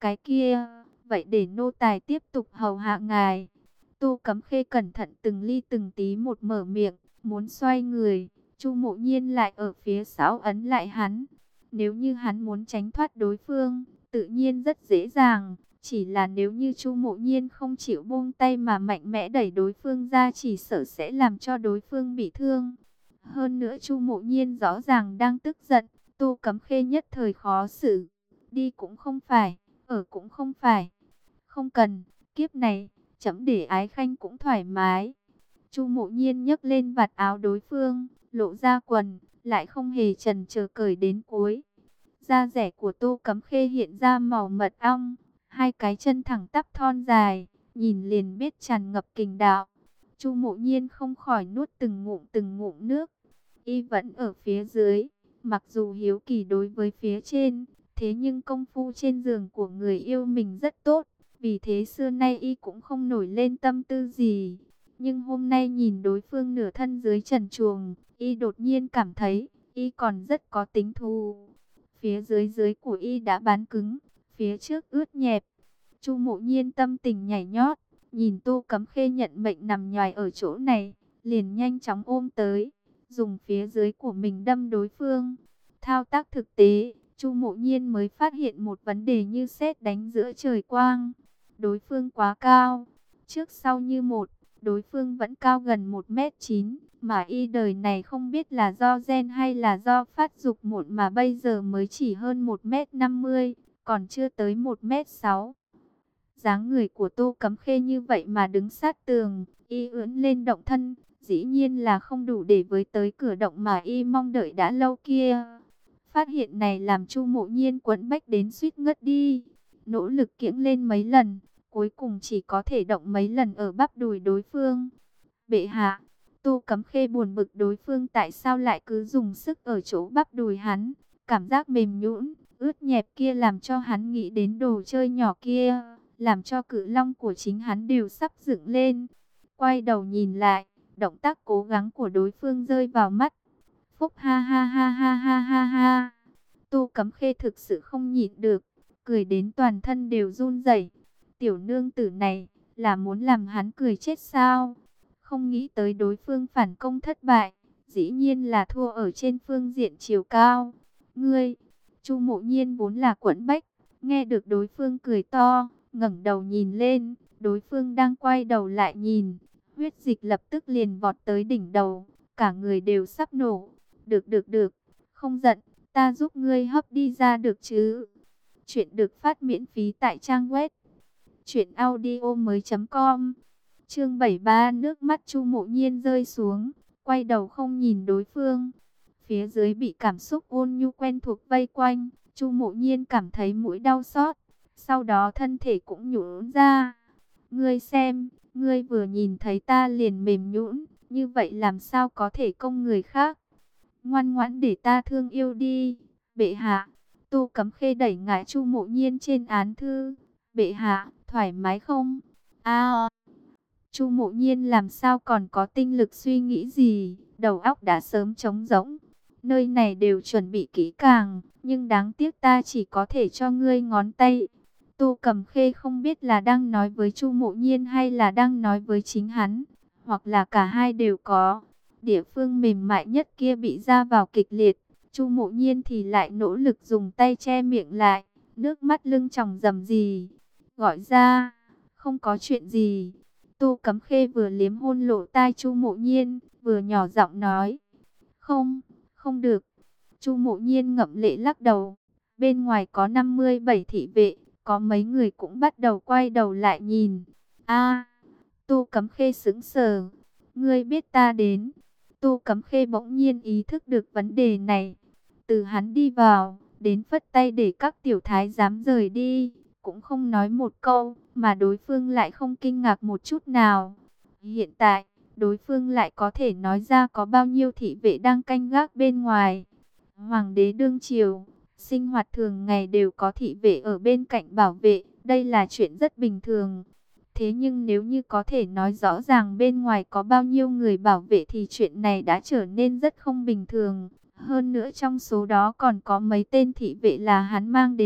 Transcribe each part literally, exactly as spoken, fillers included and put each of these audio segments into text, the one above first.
cái kia, vậy để nô tài tiếp tục hầu hạ ngài. Tô Cấm Khê cẩn thận từng ly từng tí một mở miệng, muốn xoay người, Chu Mộ Nhiên lại ở phía sau ấn lại hắn. Nếu như hắn muốn tránh thoát đối phương, tự nhiên rất dễ dàng, chỉ là nếu như Chu Mộ Nhiên không chịu buông tay mà mạnh mẽ đẩy đối phương ra, chỉ sợ sẽ làm cho đối phương bị thương. Hơn nữa Chu Mộ Nhiên rõ ràng đang tức giận, Tô Cấm Khê nhất thời khó xử, đi cũng không phải, ở cũng không phải. Không cần, kiếp này, chấm để ái khanh cũng thoải mái. Chu Mộ Nhiên nhấc lên vạt áo đối phương, lộ ra quần, lại không hề chần chờ cởi đến cuối. Da rẻ của Tô Cấm Khê hiện ra màu mật ong, hai cái chân thẳng tắp thon dài, nhìn liền biết tràn ngập kình đạo. Chu Mộ Nhiên không khỏi nuốt từng ngụm từng ngụm nước. Y vẫn ở phía dưới, mặc dù hiếu kỳ đối với phía trên, thế nhưng công phu trên giường của người yêu mình rất tốt, vì thế xưa nay Y cũng không nổi lên tâm tư gì. Nhưng hôm nay nhìn đối phương nửa thân dưới trần truồng, Y đột nhiên cảm thấy Y còn rất có tính thú. Phía dưới dưới của Y đã bán cứng, phía trước ướt nhẹp. Chu Mộ Nhiên tâm tình nhảy nhót, nhìn Tô Cấm Khê nhận mệnh nằm nhoài ở chỗ này, liền nhanh chóng ôm tới, dùng phía dưới của mình đâm đối phương. Thao tác thực tế, Chu Mộ Nhiên mới phát hiện một vấn đề như sét đánh giữa trời quang. Đối phương quá cao, trước sau như một, đối phương vẫn cao gần một mét chín, mà Y đời này không biết là do gen hay là do phát dục muộn mà bây giờ mới chỉ hơn một mét năm mươi, còn chưa tới một mét sáu. Dáng người của Tô Cấm Khê như vậy mà đứng sát tường, Y ưỡn lên động thân, dĩ nhiên là không đủ để với tới cửa động mà Y mong đợi đã lâu kia. Phát hiện này làm Chu Mộ Nhiên quẫn bách đến suýt ngất đi, nỗ lực kiễng lên mấy lần, cuối cùng chỉ có thể động mấy lần ở bắp đùi đối phương. Bệ hạ, Tô Cấm Khê buồn bực đối phương tại sao lại cứ dùng sức ở chỗ bắp đùi hắn, cảm giác mềm nhũn, ướt nhẹp kia làm cho hắn nghĩ đến đồ chơi nhỏ kia, làm cho cự long của chính hắn đều sắp dựng lên. Quay đầu nhìn lại, động tác cố gắng của đối phương rơi vào mắt. Phúc ha ha ha ha ha ha ha. Tô Cấm Khê thực sự không nhịn được, cười đến toàn thân đều run rẩy. Tiểu nương tử này là muốn làm hắn cười chết sao? Không nghĩ tới đối phương phản công thất bại, dĩ nhiên là thua ở trên phương diện chiều cao. Ngươi, Chu Mộ Nhiên vốn là quẫn bách, nghe được đối phương cười to, ngẩng đầu nhìn lên, đối phương đang quay đầu lại nhìn, huyết dịch lập tức liền vọt tới đỉnh đầu, cả người đều sắp nổ. Được được được, không giận, ta giúp ngươi hấp đi ra được chứ? Chuyện được phát miễn phí tại trang web truyện audio mới.com. Chương bảy mươi ba, nước mắt Chu Mộ Nhiên rơi xuống, quay đầu không nhìn đối phương. Phía dưới bị cảm xúc ôn nhu quen thuộc vây quanh, Chu Mộ Nhiên cảm thấy mũi đau xót, sau đó thân thể cũng nhũn ra. Ngươi xem, ngươi vừa nhìn thấy ta liền mềm nhũn, như vậy làm sao có thể công người khác? Ngoan ngoãn để ta thương yêu đi, bệ hạ. Tô Cấm Khê đẩy ngã Chu Mộ Nhiên trên án thư. Bệ hạ, thoải mái không? A, Chu Mộ Nhiên làm sao còn có tinh lực suy nghĩ gì, đầu óc đã sớm trống rỗng. Nơi này đều chuẩn bị kỹ càng, nhưng đáng tiếc ta chỉ có thể cho ngươi ngón tay. Tô Cấm Khê không biết là đang nói với Chu Mộ Nhiên hay là đang nói với chính hắn, hoặc là cả hai đều có. Địa phương mềm mại nhất kia bị ra vào kịch liệt, Chu Mộ Nhiên thì lại nỗ lực dùng tay che miệng lại, nước mắt lưng tròng rầm rì. Gọi ra, không có chuyện gì. Tô Cấm Khê vừa liếm hôn lộ tai Chu Mộ Nhiên, vừa nhỏ giọng nói. Không, không được. Chu Mộ Nhiên ngậm lệ lắc đầu. Bên ngoài có năm mươi bảy thị vệ, có mấy người cũng bắt đầu quay đầu lại nhìn. A, Tô Cấm Khê sững sờ. Ngươi biết ta đến. Tô Cấm Khê bỗng nhiên ý thức được vấn đề này. Từ hắn đi vào, đến phất tay để các tiểu thái giám rời đi, cũng không nói một câu, mà đối phương lại không kinh ngạc một chút nào. Hiện tại, đối phương lại có thể nói ra có bao nhiêu thị vệ đang canh gác bên ngoài. Hoàng đế đương triều, sinh hoạt thường ngày đều có thị vệ ở bên cạnh bảo vệ, đây là chuyện rất bình thường. Thế nhưng nếu như có thể nói rõ ràng bên ngoài có bao nhiêu người bảo vệ thì chuyện này đã trở nên rất không bình thường. Hơn nữa trong số đó còn có mấy tên thị vệ là hắn mang đến,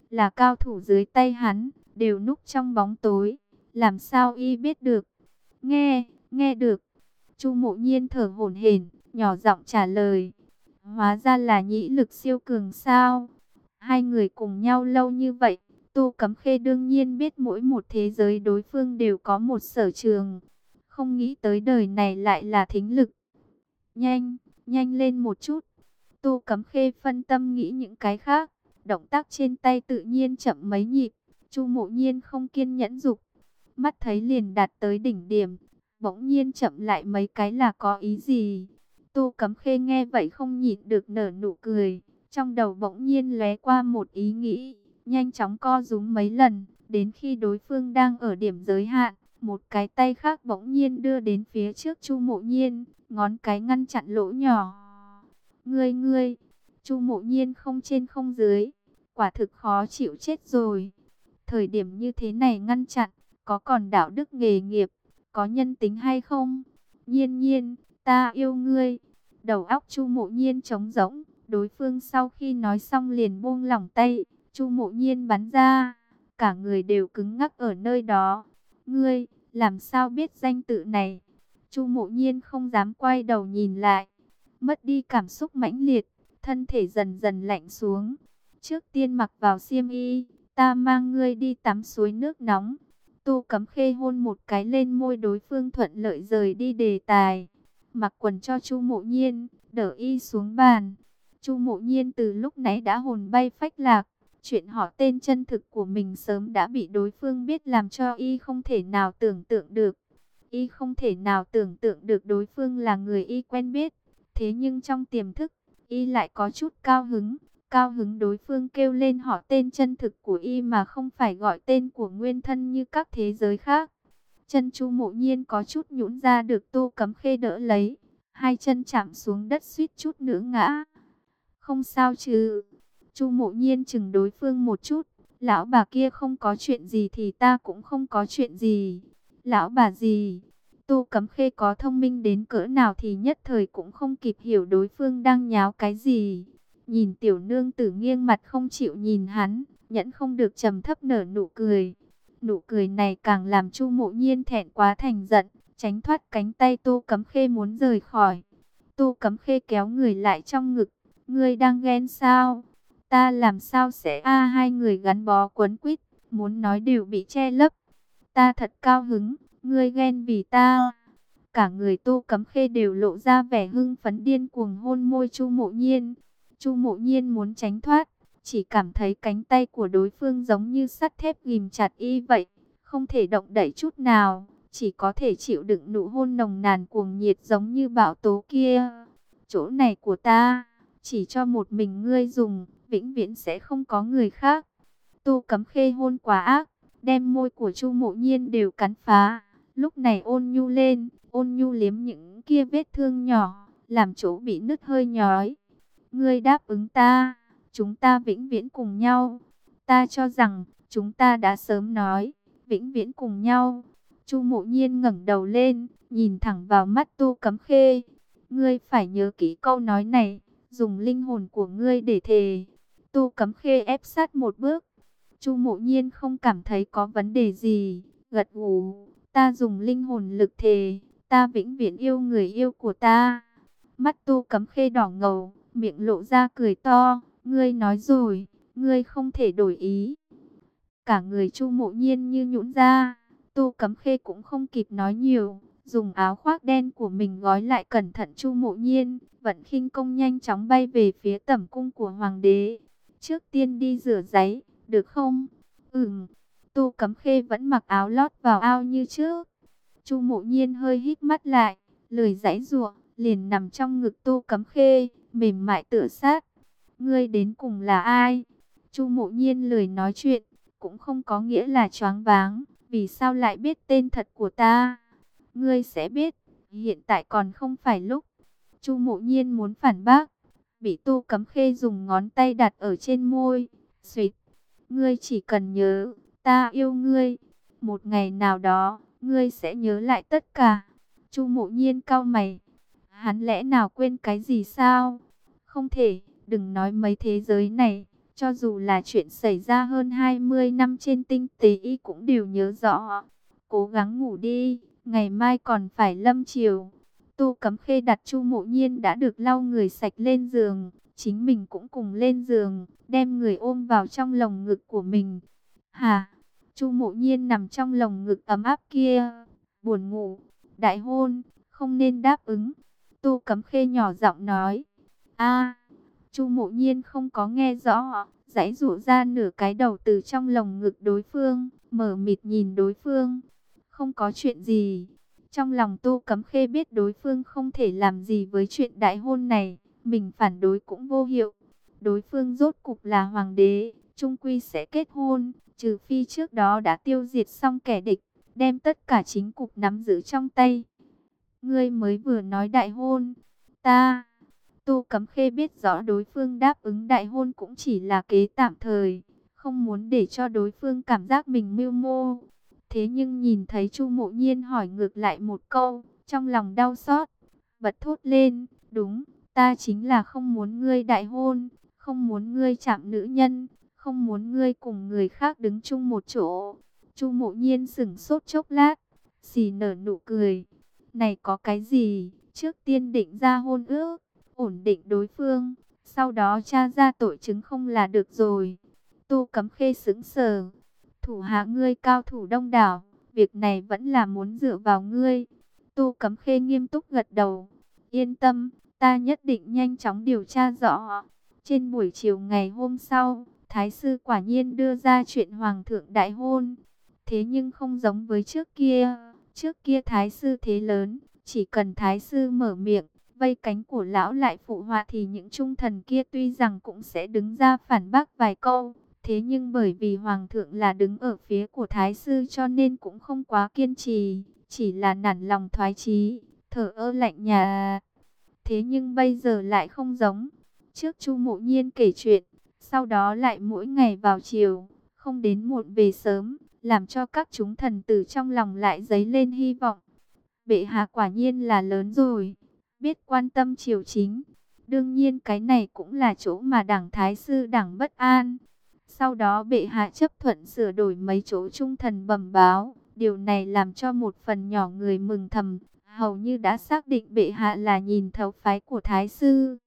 là cao thủ dưới tay hắn, đều núp trong bóng tối, làm sao y biết được? Nghe, nghe được. Chu Mộ Nhiên thở hổn hển, nhỏ giọng trả lời. Hóa ra là nhĩ lực siêu cường sao? Hai người cùng nhau lâu như vậy, Tô Cấm Khê đương nhiên biết mỗi một thế giới đối phương đều có một sở trường. Không nghĩ tới đời này lại là thính lực. Nhanh, nhanh lên một chút. Tô Cấm Khê phân tâm nghĩ những cái khác, động tác trên tay tự nhiên chậm mấy nhịp. Chu Mộ Nhiên không kiên nhẫn dục, mắt thấy liền đạt tới đỉnh điểm, bỗng nhiên chậm lại mấy cái là có ý gì? Tô Cấm Khê nghe vậy không nhịn được nở nụ cười, trong đầu bỗng nhiên lóe qua một ý nghĩ, nhanh chóng co rúm mấy lần, đến khi đối phương đang ở điểm giới hạn, một cái tay khác bỗng nhiên đưa đến phía trước Chu Mộ Nhiên, ngón cái ngăn chặn lỗ nhỏ. Ngươi ngươi, Chu Mộ Nhiên không trên không dưới, quả thực khó chịu chết rồi. Thời điểm như thế này ngăn chặn, có còn đạo đức nghề nghiệp, có nhân tính hay không? Nhiên nhiên, ta yêu ngươi. Đầu óc Chu Mộ Nhiên trống rỗng, đối phương sau khi nói xong liền buông lỏng tay, Chu Mộ Nhiên bắn ra, cả người đều cứng ngắc ở nơi đó. Ngươi, làm sao biết danh tự này? Chu Mộ Nhiên không dám quay đầu nhìn lại, mất đi cảm xúc mãnh liệt, thân thể dần dần lạnh xuống. Trước tiên mặc vào xiêm y, ta mang ngươi đi tắm suối nước nóng. Tô Cấm Khê hôn một cái lên môi đối phương, thuận lợi rời đi đề tài. Mặc quần cho Chu Mộ Nhiên, đỡ y xuống bàn. Chu Mộ Nhiên từ lúc nãy đã hồn bay phách lạc. Chuyện họ tên chân thực của mình sớm đã bị đối phương biết, làm cho y không thể nào tưởng tượng được. Y không thể nào tưởng tượng được đối phương là người y quen biết. Thế nhưng trong tiềm thức, y lại có chút cao hứng. Cao hứng đối phương kêu lên họ tên chân thực của y mà không phải gọi tên của nguyên thân như các thế giới khác. Chân Chu Mộ Nhiên có chút nhũn ra, được Tô Cấm Khê đỡ lấy. Hai chân chạm xuống đất suýt chút nữa ngã. Không sao chứ? Chu Mộ Nhiên chừng đối phương một chút. Lão bà kia không có chuyện gì thì ta cũng không có chuyện gì. Lão bà gì? Tô Cấm Khê có thông minh đến cỡ nào thì nhất thời cũng không kịp hiểu đối phương đang nháo cái gì. Nhìn tiểu nương tử nghiêng mặt không chịu nhìn hắn, nhẫn không được trầm thấp nở nụ cười. Nụ cười này càng làm Chu Mộ Nhiên thẹn quá thành giận, tránh thoát cánh tay Tô Cấm Khê muốn rời khỏi. Tô Cấm Khê kéo người lại trong ngực, ngươi đang ghen sao? Ta làm sao sẽ? A hai người gắn bó quấn quýt, muốn nói đều bị che lấp. Ta thật cao hứng, ngươi ghen vì ta. Cả người Tô Cấm Khê đều lộ ra vẻ hưng phấn, điên cuồng hôn môi Chu Mộ Nhiên. Chu Mộ Nhiên muốn tránh thoát, chỉ cảm thấy cánh tay của đối phương giống như sắt thép ghìm chặt y vậy, không thể động đậy chút nào, chỉ có thể chịu đựng nụ hôn nồng nàn cuồng nhiệt giống như bão tố kia. Chỗ này của ta, chỉ cho một mình ngươi dùng, vĩnh viễn sẽ không có người khác. Tô Cấm Khê hôn quá ác, đem môi của Chu Mộ Nhiên đều cắn phá. Lúc này ôn nhu lên, ôn nhu liếm những kia vết thương nhỏ, làm chỗ bị nứt hơi nhói. Ngươi đáp ứng ta, chúng ta vĩnh viễn cùng nhau. Ta cho rằng, chúng ta đã sớm nói, vĩnh viễn cùng nhau. Chu Mộ Nhiên ngẩng đầu lên, nhìn thẳng vào mắt Tô Cấm Khê. Ngươi phải nhớ kỹ câu nói này, dùng linh hồn của ngươi để thề. Tô Cấm Khê ép sát một bước. Chu Mộ Nhiên không cảm thấy có vấn đề gì, gật gù. Ta dùng linh hồn lực thề, ta vĩnh viễn yêu người yêu của ta. Mắt Tô Cấm Khê đỏ ngầu, miệng lộ ra cười to. Ngươi nói rồi, ngươi không thể đổi ý. Cả người Chu Mộ Nhiên như nhũn ra. Tô Cấm Khê cũng không kịp nói nhiều, dùng áo khoác đen của mình gói lại cẩn thận Chu Mộ Nhiên, vận khinh công nhanh chóng bay về phía tẩm cung của hoàng đế. Trước tiên đi rửa giấy, được không? Ừm. Tô Cấm Khê vẫn mặc áo lót vào ao như trước. Chu Mộ Nhiên hơi hít mắt lại, lười giãy giụa, liền nằm trong ngực Tô Cấm Khê, mềm mại tựa sát. Ngươi đến cùng là ai? Chu Mộ Nhiên lười nói chuyện, cũng không có nghĩa là choáng váng. Vì sao lại biết tên thật của ta? Ngươi sẽ biết, hiện tại còn không phải lúc. Chu Mộ Nhiên muốn phản bác, bị Tô Cấm Khê dùng ngón tay đặt ở trên môi. Xuyệt, ngươi chỉ cần nhớ, ta yêu ngươi. Một ngày nào đó, ngươi sẽ nhớ lại tất cả. Chu Mộ Nhiên cau mày. Hắn lẽ nào quên cái gì sao? Không thể, đừng nói mấy thế giới này. Cho dù là chuyện xảy ra hơn hai mươi năm trên tinh tế y cũng đều nhớ rõ. Cố gắng ngủ đi, ngày mai còn phải lâm chiều. Tô Cấm Khê đặt Chu Mộ Nhiên đã được lau người sạch lên giường, chính mình cũng cùng lên giường, đem người ôm vào trong lồng ngực của mình. Hả? Chu Mộ Nhiên nằm trong lồng ngực ấm áp kia, buồn ngủ. Đại hôn, không nên đáp ứng. Tô Cấm Khê nhỏ giọng nói. A. Chu Mộ Nhiên không có nghe rõ, giãy giụa ra nửa cái đầu từ trong lồng ngực đối phương, mở mịt nhìn đối phương. Không có chuyện gì. Trong lòng Tô Cấm Khê biết đối phương không thể làm gì với chuyện đại hôn này, mình phản đối cũng vô hiệu. Đối phương rốt cục là hoàng đế, chung quy sẽ kết hôn, trừ phi trước đó đã tiêu diệt xong kẻ địch, đem tất cả chính cục nắm giữ trong tay. Ngươi mới vừa nói đại hôn, ta... Tô Cấm Khê biết rõ đối phương đáp ứng đại hôn cũng chỉ là kế tạm thời, không muốn để cho đối phương cảm giác mình mưu mô. Thế nhưng nhìn thấy Chu Mộ Nhiên hỏi ngược lại một câu, trong lòng đau xót, bật thốt lên, đúng, ta chính là không muốn ngươi đại hôn, không muốn ngươi chạm nữ nhân, không muốn ngươi cùng người khác đứng chung một chỗ. Chu Mộ Nhiên sững sốt chốc lát, xì nở nụ cười. Này có cái gì, trước tiên định ra hôn ước, ổn định đối phương, sau đó tra ra tội chứng không là được rồi. Tô Cấm Khê sững sờ. Thủ hạ ngươi cao thủ đông đảo, việc này vẫn là muốn dựa vào ngươi. Tô Cấm Khê nghiêm túc gật đầu. Yên tâm, ta nhất định nhanh chóng điều tra rõ. Trên buổi chiều ngày hôm sau, Thái sư quả nhiên đưa ra chuyện Hoàng thượng đại hôn. Thế nhưng không giống với trước kia. Trước kia Thái sư thế lớn, chỉ cần Thái sư mở miệng, vây cánh của lão lại phụ họa thì những trung thần kia tuy rằng cũng sẽ đứng ra phản bác vài câu. Thế nhưng bởi vì Hoàng thượng là đứng ở phía của Thái sư cho nên cũng không quá kiên trì, chỉ là nản lòng thoái chí, thờ ơ lạnh nhạt. Thế nhưng bây giờ lại không giống. Trước Chu Mộ Nhiên kể chuyện, sau đó lại mỗi ngày vào chiều, không đến muộn về sớm, làm cho các chúng thần tử trong lòng lại dấy lên hy vọng. Bệ hạ quả nhiên là lớn rồi, biết quan tâm triều chính. Đương nhiên cái này cũng là chỗ mà đảng Thái sư đảng bất an. Sau đó bệ hạ chấp thuận sửa đổi mấy chỗ trung thần bẩm báo. Điều này làm cho một phần nhỏ người mừng thầm, hầu như đã xác định bệ hạ là nhìn thấu phái của Thái sư.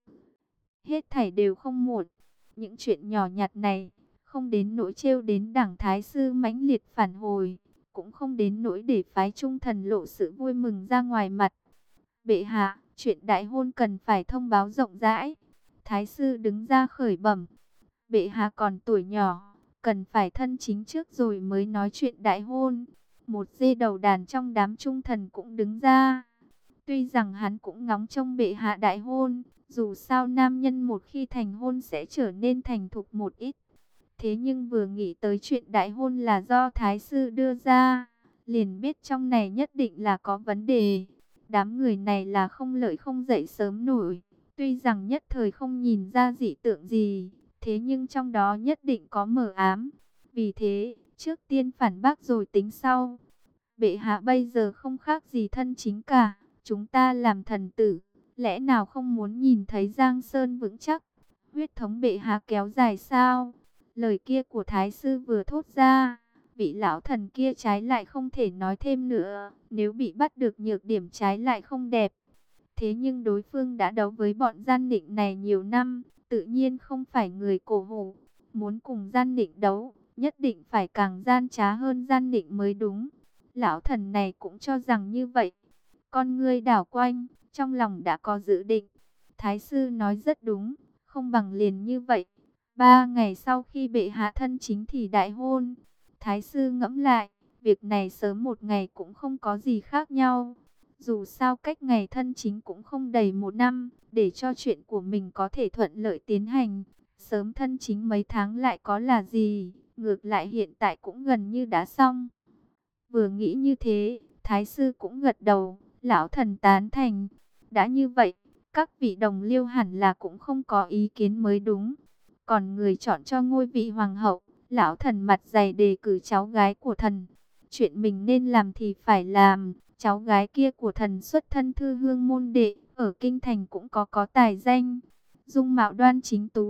Hết thảy đều không muộn. Những chuyện nhỏ nhặt này, không đến nỗi trêu đến đảng Thái sư mãnh liệt phản hồi, cũng không đến nỗi để phái trung thần lộ sự vui mừng ra ngoài mặt. Bệ hạ, chuyện đại hôn cần phải thông báo rộng rãi. Thái sư đứng ra khởi bẩm. Bệ hạ còn tuổi nhỏ, cần phải thân chính trước rồi mới nói chuyện đại hôn. Một dê đầu đàn trong đám trung thần cũng đứng ra. Tuy rằng hắn cũng ngóng trông bệ hạ đại hôn, dù sao nam nhân một khi thành hôn sẽ trở nên thành thục một ít. Thế nhưng vừa nghĩ tới chuyện đại hôn là do Thái sư đưa ra, liền biết trong này nhất định là có vấn đề. Đám người này là không lợi không dậy sớm nổi, tuy rằng nhất thời không nhìn ra dị tượng gì, thế nhưng trong đó nhất định có mờ ám. Vì thế, trước tiên phản bác rồi tính sau. Bệ hạ bây giờ không khác gì thân chính cả, chúng ta làm thần tử, lẽ nào không muốn nhìn thấy Giang Sơn vững chắc, huyết thống bệ hạ kéo dài sao? Lời kia của Thái sư vừa thốt ra, vị lão thần kia trái lại không thể nói thêm nữa, nếu bị bắt được nhược điểm trái lại không đẹp. Thế nhưng đối phương đã đấu với bọn gian định này nhiều năm, tự nhiên không phải người cổ hủ. Muốn cùng gian định đấu, nhất định phải càng gian trá hơn gian định mới đúng. Lão thần này cũng cho rằng như vậy. Con ngươi đảo quanh, trong lòng đã có dự định. Thái sư nói rất đúng, không bằng liền như vậy. Ba ngày sau khi bệ hạ thân chính thì đại hôn. Thái sư ngẫm lại, việc này sớm một ngày cũng không có gì khác nhau. Dù sao cách ngày thân chính cũng không đầy một năm, để cho chuyện của mình có thể thuận lợi tiến hành. Sớm thân chính mấy tháng lại có là gì, ngược lại hiện tại cũng gần như đã xong. Vừa nghĩ như thế, Thái sư cũng gật đầu, lão thần tán thành. Đã như vậy, các vị đồng liêu hẳn là cũng không có ý kiến mới đúng. Còn người chọn cho ngôi vị hoàng hậu, lão thần mặt dày đề cử cháu gái của thần. Chuyện mình nên làm thì phải làm. Cháu gái kia của thần xuất thân thư hương môn đệ, ở kinh thành cũng có có tài danh. Dung mạo đoan chính tú lệ,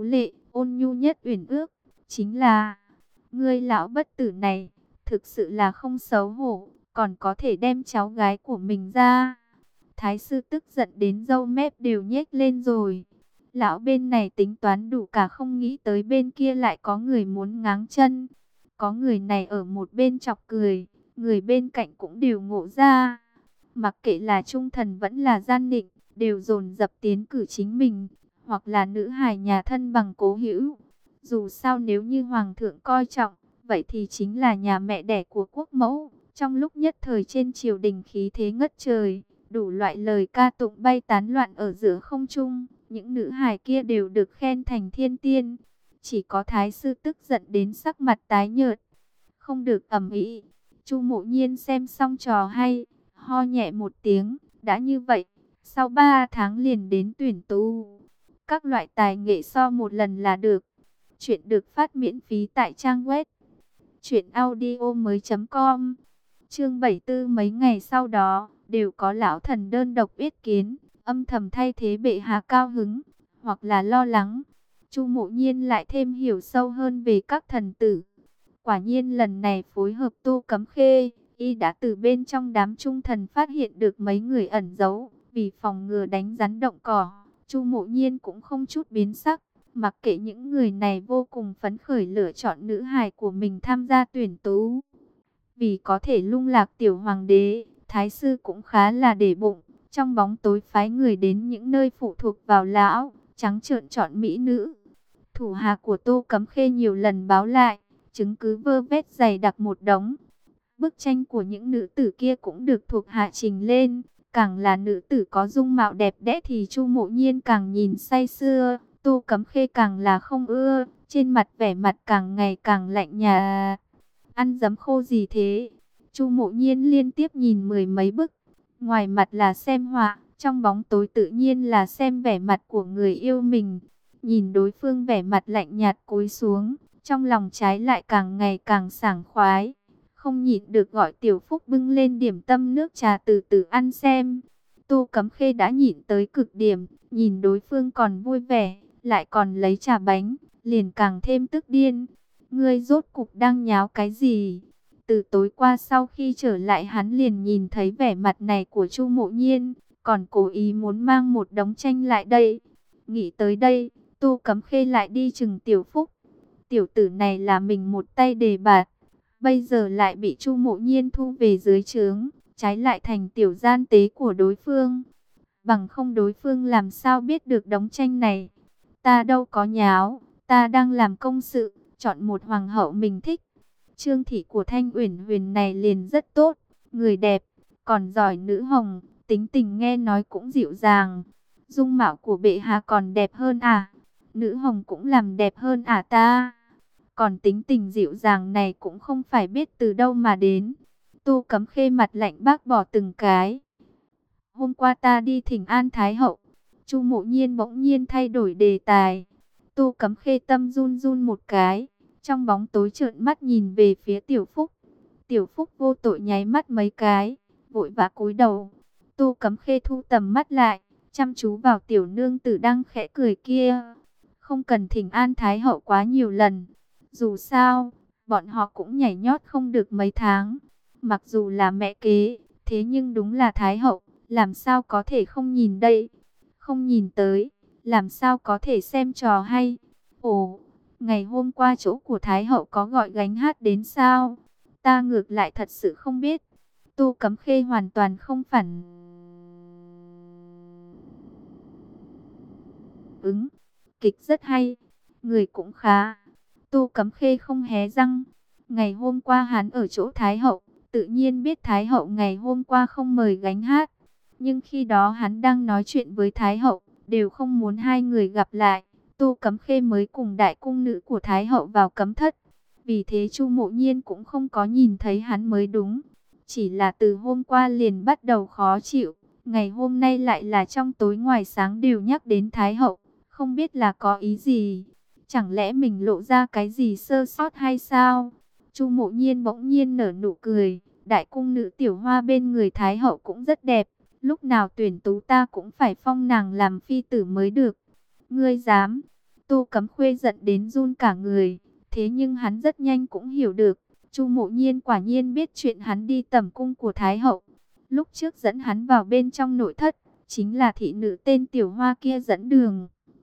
ôn nhu nhất uyển ước, chính là ngươi lão bất tử này, thực sự là không xấu hổ, còn có thể đem cháu gái của mình ra. Thái sư tức giận đến râu mép đều nhếch lên rồi. Lão bên này tính toán đủ cả, không nghĩ tới bên kia lại có người muốn ngáng chân. Có người này ở một bên chọc cười, người bên cạnh cũng đều ngộ ra. Mặc kệ là trung thần vẫn là gian định, đều dồn dập tiến cử chính mình, hoặc là nữ hài nhà thân bằng cố hữu. Dù sao nếu như hoàng thượng coi trọng, vậy thì chính là nhà mẹ đẻ của quốc mẫu. Trong lúc nhất thời trên triều đình khí thế ngất trời, đủ loại lời ca tụng bay tán loạn ở giữa không trung, những nữ hài kia đều được khen thành thiên tiên. Chỉ có thái sư tức giận đến sắc mặt tái nhợt, không được ầm ĩ. Chu Mộ Nhiên xem xong trò hay, ho nhẹ một tiếng, đã như vậy, sau ba tháng liền đến tuyển tú. Các loại tài nghệ so một lần là được. Chuyện được phát miễn phí tại trang web truyện audio mới.com. Chương bảy mươi tư. Mấy ngày sau đó, đều có lão thần đơn độc yết kiến, âm thầm thay thế bệ hạ cao hứng, hoặc là lo lắng. Chu Mộ Nhiên lại thêm hiểu sâu hơn về các thần tử. Quả nhiên lần này phối hợp Tô Cấm Khê, y đã từ bên trong đám trung thần phát hiện được mấy người ẩn giấu. Vì phòng ngừa đánh rắn động cỏ, Chu Mộ Nhiên cũng không chút biến sắc. Mặc kệ những người này vô cùng phấn khởi lựa chọn nữ hài của mình tham gia tuyển tú. Vì có thể lung lạc tiểu hoàng đế, thái sư cũng khá là để bụng. Trong bóng tối phái người đến những nơi phụ thuộc vào lão, trắng trợn chọn mỹ nữ. Thủ hạ của Tô Cấm Khê nhiều lần báo lại, chứng cứ vơ vét dày đặc một đống. Bức tranh của những nữ tử kia cũng được thuộc hạ trình lên. Càng là nữ tử có dung mạo đẹp đẽ thì Chu Mộ Nhiên càng nhìn say sưa. Tô Cấm Khê càng là không ưa, trên mặt vẻ mặt càng ngày càng lạnh nhạt. Ăn dấm khô gì thế? Chu Mộ Nhiên liên tiếp nhìn mười mấy bức. Ngoài mặt là xem họa, trong bóng tối tự nhiên là xem vẻ mặt của người yêu mình. Nhìn đối phương vẻ mặt lạnh nhạt cúi xuống, trong lòng trái lại càng ngày càng sảng khoái. Không nhịn được gọi Tiểu Phúc bưng lên điểm tâm nước trà từ từ ăn xem. Tô Cấm Khê đã nhịn tới cực điểm, nhìn đối phương còn vui vẻ, lại còn lấy trà bánh, liền càng thêm tức điên. Ngươi rốt cục đang nháo cái gì? Từ tối qua sau khi trở lại hắn liền nhìn thấy vẻ mặt này của Chu Mộ Nhiên, còn cố ý muốn mang một đống tranh lại đây. Nghĩ tới đây, Tô Cấm Khê lại đi chừng Tiểu Phúc. Tiểu tử này là mình một tay đề bạt, bây giờ lại bị Chu Mộ Nhiên thu về dưới trướng, trái lại thành tiểu gian tế của đối phương. Bằng không đối phương làm sao biết được đống tranh này. Ta đâu có nháo, ta đang làm công sự, chọn một hoàng hậu mình thích. Trương thị của Thanh Uyển Huyền này liền rất tốt, người đẹp, còn giỏi nữ hồng, tính tình nghe nói cũng dịu dàng. Dung mạo của bệ hạ còn đẹp hơn à? Nữ hồng cũng làm đẹp hơn à ta? Còn tính tình dịu dàng này cũng không phải biết từ đâu mà đến. Tô Cấm Khê mặt lạnh bác bỏ từng cái. Hôm qua ta đi thỉnh an Thái hậu. Chu Mộ Nhiên bỗng nhiên thay đổi đề tài. Tô Cấm Khê tâm run run một cái, trong bóng tối trợn mắt nhìn về phía Tiểu Phúc. Tiểu Phúc vô tội nháy mắt mấy cái, vội vã cúi đầu. Tô Cấm Khê thu tầm mắt lại, chăm chú vào tiểu nương tử đang khẽ cười kia. Không cần thỉnh an Thái hậu quá nhiều lần. Dù sao, bọn họ cũng nhảy nhót không được mấy tháng. Mặc dù là mẹ kế, thế nhưng đúng là Thái hậu, làm sao có thể không nhìn đây? Không nhìn tới, làm sao có thể xem trò hay? Ồ, ngày hôm qua chỗ của Thái hậu có gọi gánh hát đến sao? Ta ngược lại thật sự không biết. Tô Cấm Khê hoàn toàn không phản ứng. Kịch rất hay, người cũng khá. Tô Cấm Khê không hé răng. Ngày hôm qua hắn ở chỗ Thái hậu, tự nhiên biết Thái hậu ngày hôm qua không mời gánh hát. Nhưng khi đó hắn đang nói chuyện với Thái hậu, đều không muốn hai người gặp lại. Tô Cấm Khê mới cùng đại cung nữ của Thái hậu vào cấm thất. Vì thế Chu Mộ Nhiên cũng không có nhìn thấy hắn mới đúng. Chỉ là từ hôm qua liền bắt đầu khó chịu. Ngày hôm nay lại là trong tối ngoài sáng đều nhắc đến Thái hậu. Không biết là có ý gì. Chẳng lẽ mình lộ ra cái gì sơ sót hay sao? Chu Mộ Nhiên bỗng nhiên nở nụ cười. Đại cung nữ Tiểu Hoa bên người Thái hậu cũng rất đẹp. Lúc nào tuyển tú ta cũng phải phong nàng làm phi tử mới được. Ngươi dám? Tô Cấm Khuê giận đến run cả người. Thế nhưng hắn rất nhanh cũng hiểu được, Chu Mộ Nhiên quả nhiên biết chuyện hắn đi tẩm cung của Thái hậu. Lúc trước dẫn hắn vào bên trong nội thất, chính là thị nữ tên Tiểu Hoa kia dẫn đường.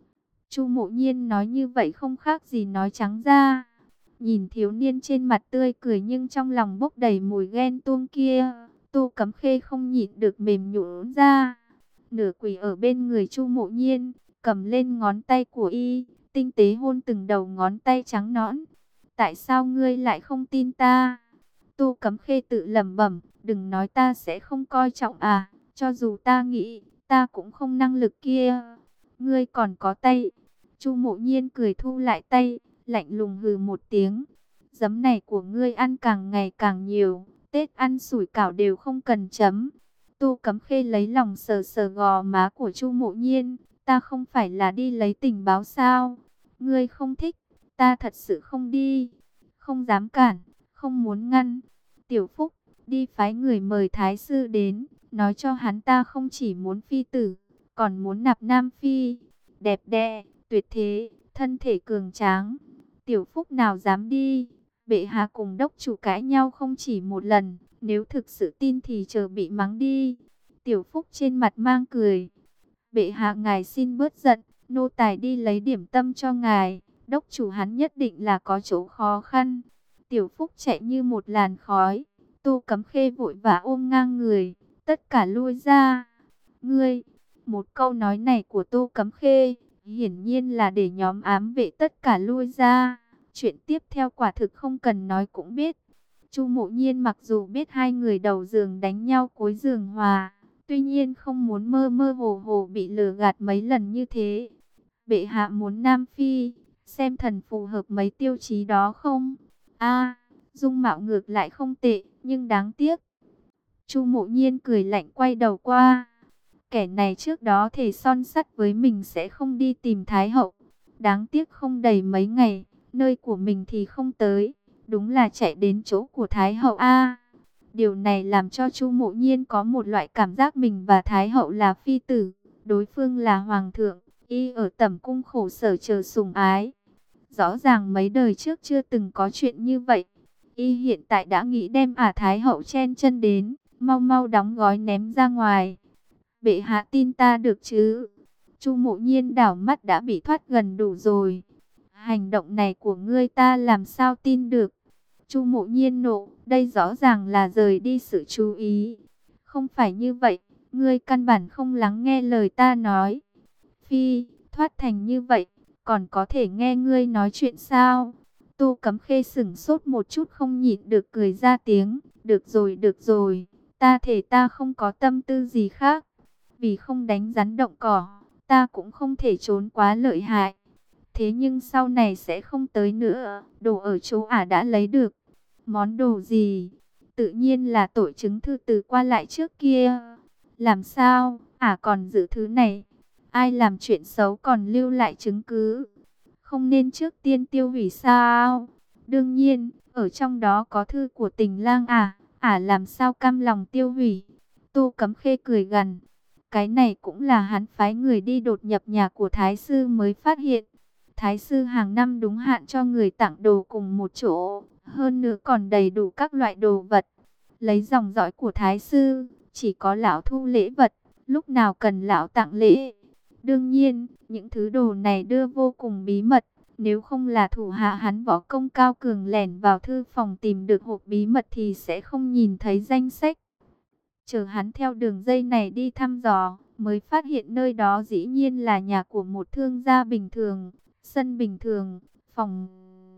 Chu Mộ Nhiên nói như vậy không khác gì nói trắng ra. Nhìn thiếu niên trên mặt tươi cười nhưng trong lòng bốc đầy mùi ghen tuông kia, Tô Cấm Khê không nhịn được mềm nhũn ra. Nửa quỳ ở bên người Chu Mộ Nhiên, cầm lên ngón tay của y, tinh tế hôn từng đầu ngón tay trắng nõn. Tại sao ngươi lại không tin ta? Tô Cấm Khê tự lẩm bẩm, đừng nói ta sẽ không coi trọng à, cho dù ta nghĩ, ta cũng không năng lực kia. Ngươi còn có tay. Chu Mộ Nhiên cười thu lại tay, lạnh lùng hừ một tiếng. Giấm này của ngươi ăn càng ngày càng nhiều, Tết ăn sủi cảo đều không cần chấm. Tô Cấm Khê lấy lòng sờ sờ gò má của Chu Mộ Nhiên, ta không phải là đi lấy tình báo sao? Ngươi không thích, ta thật sự không đi, không dám cản, không muốn ngăn. Tiểu Phúc, đi phái người mời Thái sư đến, nói cho hắn ta không chỉ muốn phi tử, còn muốn nạp nam phi, đẹp đẽ, tuyệt thế, thân thể cường tráng. Tiểu Phúc nào dám đi, bệ hạ cùng đốc chủ cãi nhau không chỉ một lần, nếu thực sự tin thì chờ bị mắng đi. Tiểu Phúc trên mặt mang cười. Bệ hạ ngài xin bớt giận, nô tài đi lấy điểm tâm cho ngài, đốc chủ hắn nhất định là có chỗ khó khăn. Tiểu Phúc chạy như một làn khói, Tô Cấm Khê vội vã ôm ngang người, tất cả lui ra. Ngươi, một câu nói này của Tô Cấm Khê, hiển nhiên là để nhóm ám vệ tất cả lui ra. Chuyện tiếp theo quả thực không cần nói cũng biết. Chu Mộ Nhiên mặc dù biết hai người đầu giường đánh nhau cuối giường hòa, tuy nhiên không muốn mơ mơ hồ hồ bị lừa gạt mấy lần như thế. Bệ hạ muốn Nam Phi, xem thần phù hợp mấy tiêu chí đó không? A, dung mạo ngược lại không tệ, nhưng đáng tiếc. Chu Mộ Nhiên cười lạnh quay đầu qua. Kẻ này trước đó thề son sắt với mình sẽ không đi tìm Thái hậu. Đáng tiếc không đầy mấy ngày, nơi của mình thì không tới. Đúng là chạy đến chỗ của Thái hậu a. Điều này làm cho Chu Mộ Nhiên có một loại cảm giác mình và Thái hậu là phi tử, đối phương là hoàng thượng, y ở tẩm cung khổ sở chờ sủng ái. Rõ ràng mấy đời trước chưa từng có chuyện như vậy. Y hiện tại đã nghĩ đem ả Thái hậu chen chân đến, mau mau đóng gói ném ra ngoài. Bệ hạ tin ta được chứ? Chu Mộ Nhiên đảo mắt đã bị thoát gần đủ rồi. Hành động này của ngươi ta làm sao tin được? Chu Mộ Nhiên nộ, đây rõ ràng là rời đi sự chú ý. Không phải như vậy, ngươi căn bản không lắng nghe lời ta nói. Phi, thoát thành như vậy, còn có thể nghe ngươi nói chuyện sao? Tô Cấm Khê sững sốt một chút không nhịn được cười ra tiếng. Được rồi, được rồi, ta thể ta không có tâm tư gì khác. Vì không đánh rắn động cỏ, ta cũng không thể trốn quá lợi hại. Thế nhưng sau này sẽ không tới nữa, đồ ở chỗ ả đã lấy được. Món đồ gì? Tự nhiên là tội chứng thư từ qua lại trước kia. Làm sao, ả còn giữ thứ này? Ai làm chuyện xấu còn lưu lại chứng cứ? Không nên trước tiên tiêu hủy sao? Đương nhiên, ở trong đó có thư của Tình lang ả, ả làm sao cam lòng tiêu hủy? Tô Cấm Khê cười gằn. Cái này cũng là hắn phái người đi đột nhập nhà của Thái sư mới phát hiện. Thái sư hàng năm đúng hạn cho người tặng đồ cùng một chỗ, hơn nữa còn đầy đủ các loại đồ vật. Lấy dòng dõi của Thái sư, chỉ có lão thu lễ vật, lúc nào cần lão tặng lễ. Đương nhiên, những thứ đồ này đưa vô cùng bí mật, nếu không là thủ hạ hắn võ công cao cường lẻn vào thư phòng tìm được hộp bí mật thì sẽ không nhìn thấy danh sách. Chờ hắn theo đường dây này đi thăm dò, mới phát hiện nơi đó dĩ nhiên là nhà của một thương gia bình thường, sân bình thường, phòng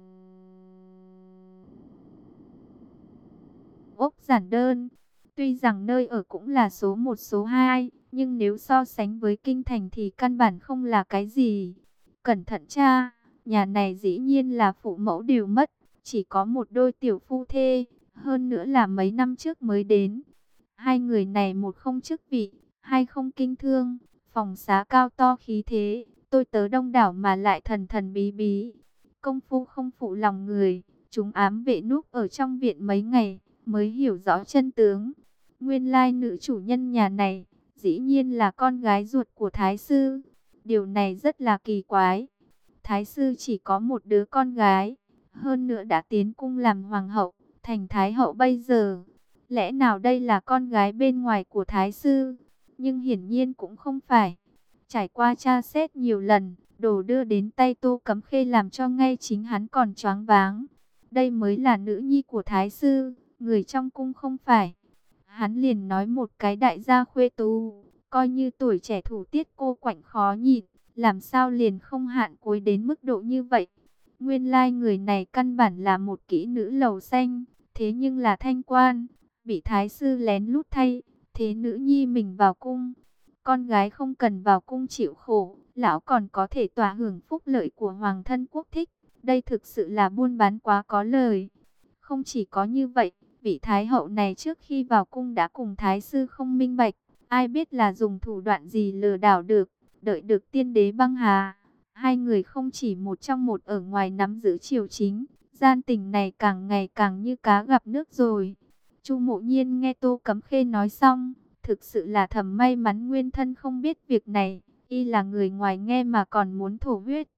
ốc giản đơn. Tuy rằng nơi ở cũng là số một số hai, nhưng nếu so sánh với kinh thành thì căn bản không là cái gì. Cẩn thận tra, nhà này dĩ nhiên là phụ mẫu đều mất, chỉ có một đôi tiểu phu thê, hơn nữa là mấy năm trước mới đến. Hai người này một không chức vị, hai không kinh thương, phòng xá cao to khí thế, tôi tớ đông đảo mà lại thần thần bí bí. Công phu không phụ lòng người, chúng ám vệ núp ở trong viện mấy ngày, mới hiểu rõ chân tướng. Nguyên lai nữ chủ nhân nhà này, dĩ nhiên là con gái ruột của Thái sư. Điều này rất là kỳ quái. Thái sư chỉ có một đứa con gái, hơn nữa đã tiến cung làm hoàng hậu, thành thái hậu bây giờ. Lẽ nào đây là con gái bên ngoài của Thái sư? Nhưng hiển nhiên cũng không phải. Trải qua tra xét nhiều lần, đồ đưa đến tay Tô Cấm Khê làm cho ngay chính hắn còn choáng váng. Đây mới là nữ nhi của Thái sư, người trong cung không phải. Hắn liền nói một cái đại gia khuê tú, coi như tuổi trẻ thủ tiết cô quạnh khó nhịn, làm sao liền không hạn cuối đến mức độ như vậy. Nguyên lai người này căn bản là một kỹ nữ lầu xanh, thế nhưng là thanh quan, bị thái sư lén lút thay, thế nữ nhi mình vào cung. Con gái không cần vào cung chịu khổ, lão còn có thể tỏa hưởng phúc lợi của hoàng thân quốc thích. Đây thực sự là buôn bán quá có lời. Không chỉ có như vậy, vị thái hậu này trước khi vào cung đã cùng thái sư không minh bạch, ai biết là dùng thủ đoạn gì lừa đảo được, đợi được tiên đế băng hà. Hai người không chỉ một trong một ở ngoài nắm giữ triều chính, gian tình này càng ngày càng như cá gặp nước rồi. Chu Mộ Nhiên nghe Tô Cấm Khê nói xong, thực sự là thầm may mắn nguyên thân không biết việc này, y là người ngoài nghe mà còn muốn thổ huyết.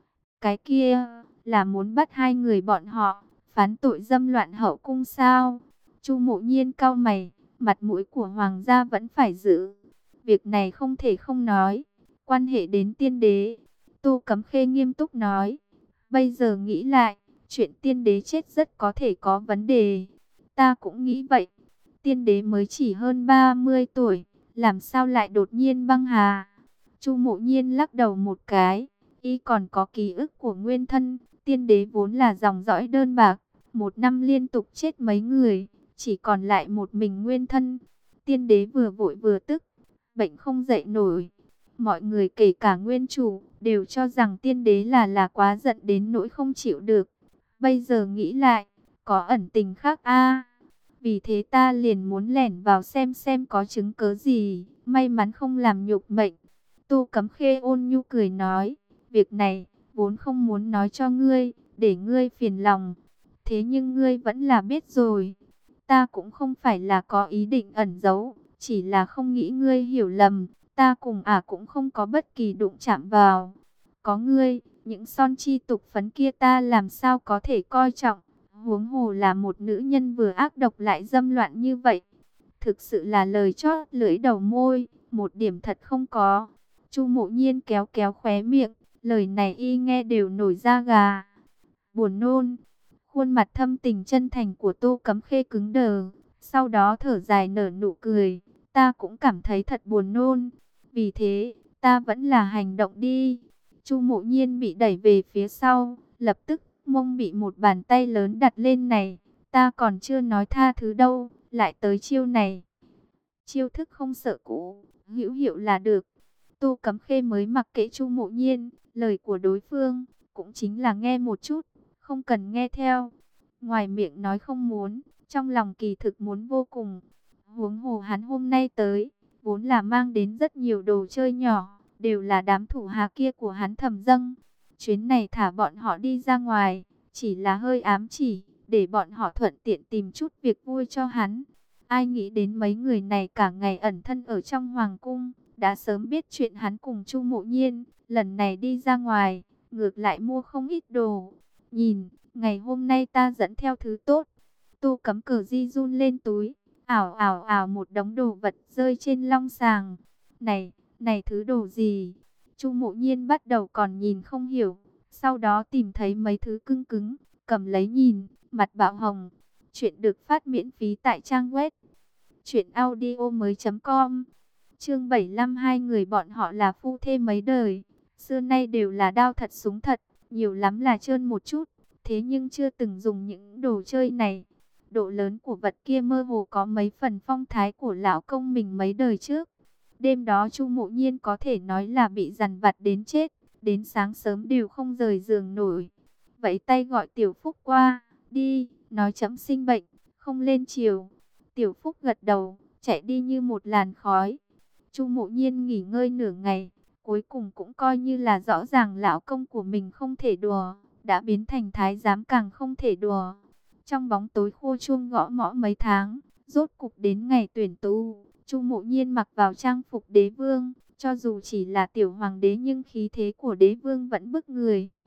Cái kia là muốn bắt hai người bọn họ, phán tội dâm loạn hậu cung sao? Chu Mộ Nhiên cau mày, mặt mũi của hoàng gia vẫn phải giữ. Việc này không thể không nói, quan hệ đến tiên đế. Tô Cấm Khê nghiêm túc nói, bây giờ nghĩ lại, chuyện tiên đế chết rất có thể có vấn đề. Ta cũng nghĩ vậy, tiên đế mới chỉ hơn ba mươi tuổi, làm sao lại đột nhiên băng hà? Chu Mộ Nhiên lắc đầu một cái, y còn có ký ức của nguyên thân, tiên đế vốn là dòng dõi đơn bạc, một năm liên tục chết mấy người, chỉ còn lại một mình nguyên thân. Tiên đế vừa vội vừa tức, bệnh không dậy nổi. Mọi người kể cả nguyên chủ đều cho rằng tiên đế là là quá giận đến nỗi không chịu được. Bây giờ nghĩ lại, có ẩn tình khác a. Vì thế ta liền muốn lẻn vào xem xem có chứng cớ gì, may mắn không làm nhục mệnh. Tô Cấm Khê ôn nhu cười nói, việc này vốn không muốn nói cho ngươi, để ngươi phiền lòng. Thế nhưng ngươi vẫn là biết rồi. Ta cũng không phải là có ý định ẩn giấu, chỉ là không nghĩ ngươi hiểu lầm. Ta cùng ả cũng không có bất kỳ đụng chạm vào. Có ngươi, những son chi tục phấn kia ta làm sao có thể coi trọng. Huống hồ là một nữ nhân vừa ác độc lại dâm loạn như vậy. Thực sự là lời chót lưỡi đầu môi, một điểm thật không có. Chu Mộ Nhiên kéo kéo khóe miệng, lời này y nghe đều nổi da gà. Buồn nôn. Khuôn mặt thâm tình chân thành của Tô Cấm Khê cứng đờ, sau đó thở dài nở nụ cười. Ta cũng cảm thấy thật buồn nôn. Vì thế, ta vẫn là hành động đi. Chu Mộ Nhiên bị đẩy về phía sau, lập tức mông bị một bàn tay lớn đặt lên này. Ta còn chưa nói tha thứ đâu, lại tới chiêu này. Chiêu thức không sợ cũ, hữu hiệu là được. Tô Cấm Khê mới mặc kệ Chu Mộ Nhiên, lời của đối phương cũng chính là nghe một chút, không cần nghe theo. Ngoài miệng nói không muốn, trong lòng kỳ thực muốn vô cùng. Huống hồ hắn hôm nay tới, vốn là mang đến rất nhiều đồ chơi nhỏ, đều là đám thủ hạ kia của hắn thầm dâng. Chuyến này thả bọn họ đi ra ngoài, chỉ là hơi ám chỉ, để bọn họ thuận tiện tìm chút việc vui cho hắn. Ai nghĩ đến mấy người này cả ngày ẩn thân ở trong hoàng cung, đã sớm biết chuyện hắn cùng Chu Mộ Nhiên, lần này đi ra ngoài, ngược lại mua không ít đồ. Nhìn, ngày hôm nay ta dẫn theo thứ tốt. Tô Cấm Cờ di run lên túi, ảo ảo ảo một đống đồ vật rơi trên long sàng. Này, này thứ đồ gì? Chu Mộ Nhiên bắt đầu còn nhìn không hiểu, sau đó tìm thấy mấy thứ cứng cứng, cầm lấy nhìn, mặt bạo hồng. Chuyện được phát miễn phí tại trang web truyện audio mới chấm com. Chương bảy mươi lăm, hai người bọn họ là phu thê mấy đời, xưa nay đều là đao thật súng thật, nhiều lắm là trơn một chút, thế nhưng chưa từng dùng những đồ chơi này. Độ lớn của vật kia mơ hồ có mấy phần phong thái của lão công mình mấy đời trước. Đêm đó Chu Mộ Nhiên có thể nói là bị dằn vặt đến chết, đến sáng sớm đều không rời giường nổi. Vậy tay gọi Tiểu Phúc qua, đi, nói chấm sinh bệnh, không lên chiều. Tiểu Phúc gật đầu, chạy đi như một làn khói. Chu Mộ Nhiên nghỉ ngơi nửa ngày, cuối cùng cũng coi như là rõ ràng lão công của mình không thể đùa, đã biến thành thái giám càng không thể đùa. Trong bóng tối khô chuông gõ mõ mấy tháng, rốt cục đến ngày tuyển tu, Chu Mộ Nhiên mặc vào trang phục đế vương, cho dù chỉ là tiểu hoàng đế nhưng khí thế của đế vương vẫn bức người.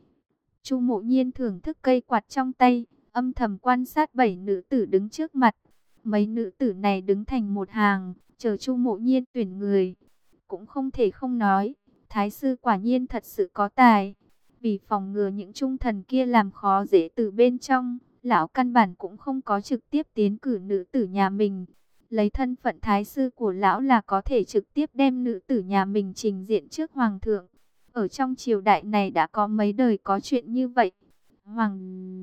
Chu Mộ Nhiên thưởng thức cây quạt trong tay, âm thầm quan sát bảy nữ tử đứng trước mặt. Mấy nữ tử này đứng thành một hàng, chờ Chu Mộ Nhiên tuyển người. Cũng không thể không nói, Thái sư quả nhiên thật sự có tài. Vì phòng ngừa những trung thần kia làm khó dễ từ bên trong, lão căn bản cũng không có trực tiếp tiến cử nữ tử nhà mình. Lấy thân phận thái sư của lão là có thể trực tiếp đem nữ tử nhà mình trình diện trước hoàng thượng. Ở trong triều đại này đã có mấy đời có chuyện như vậy. Hoàng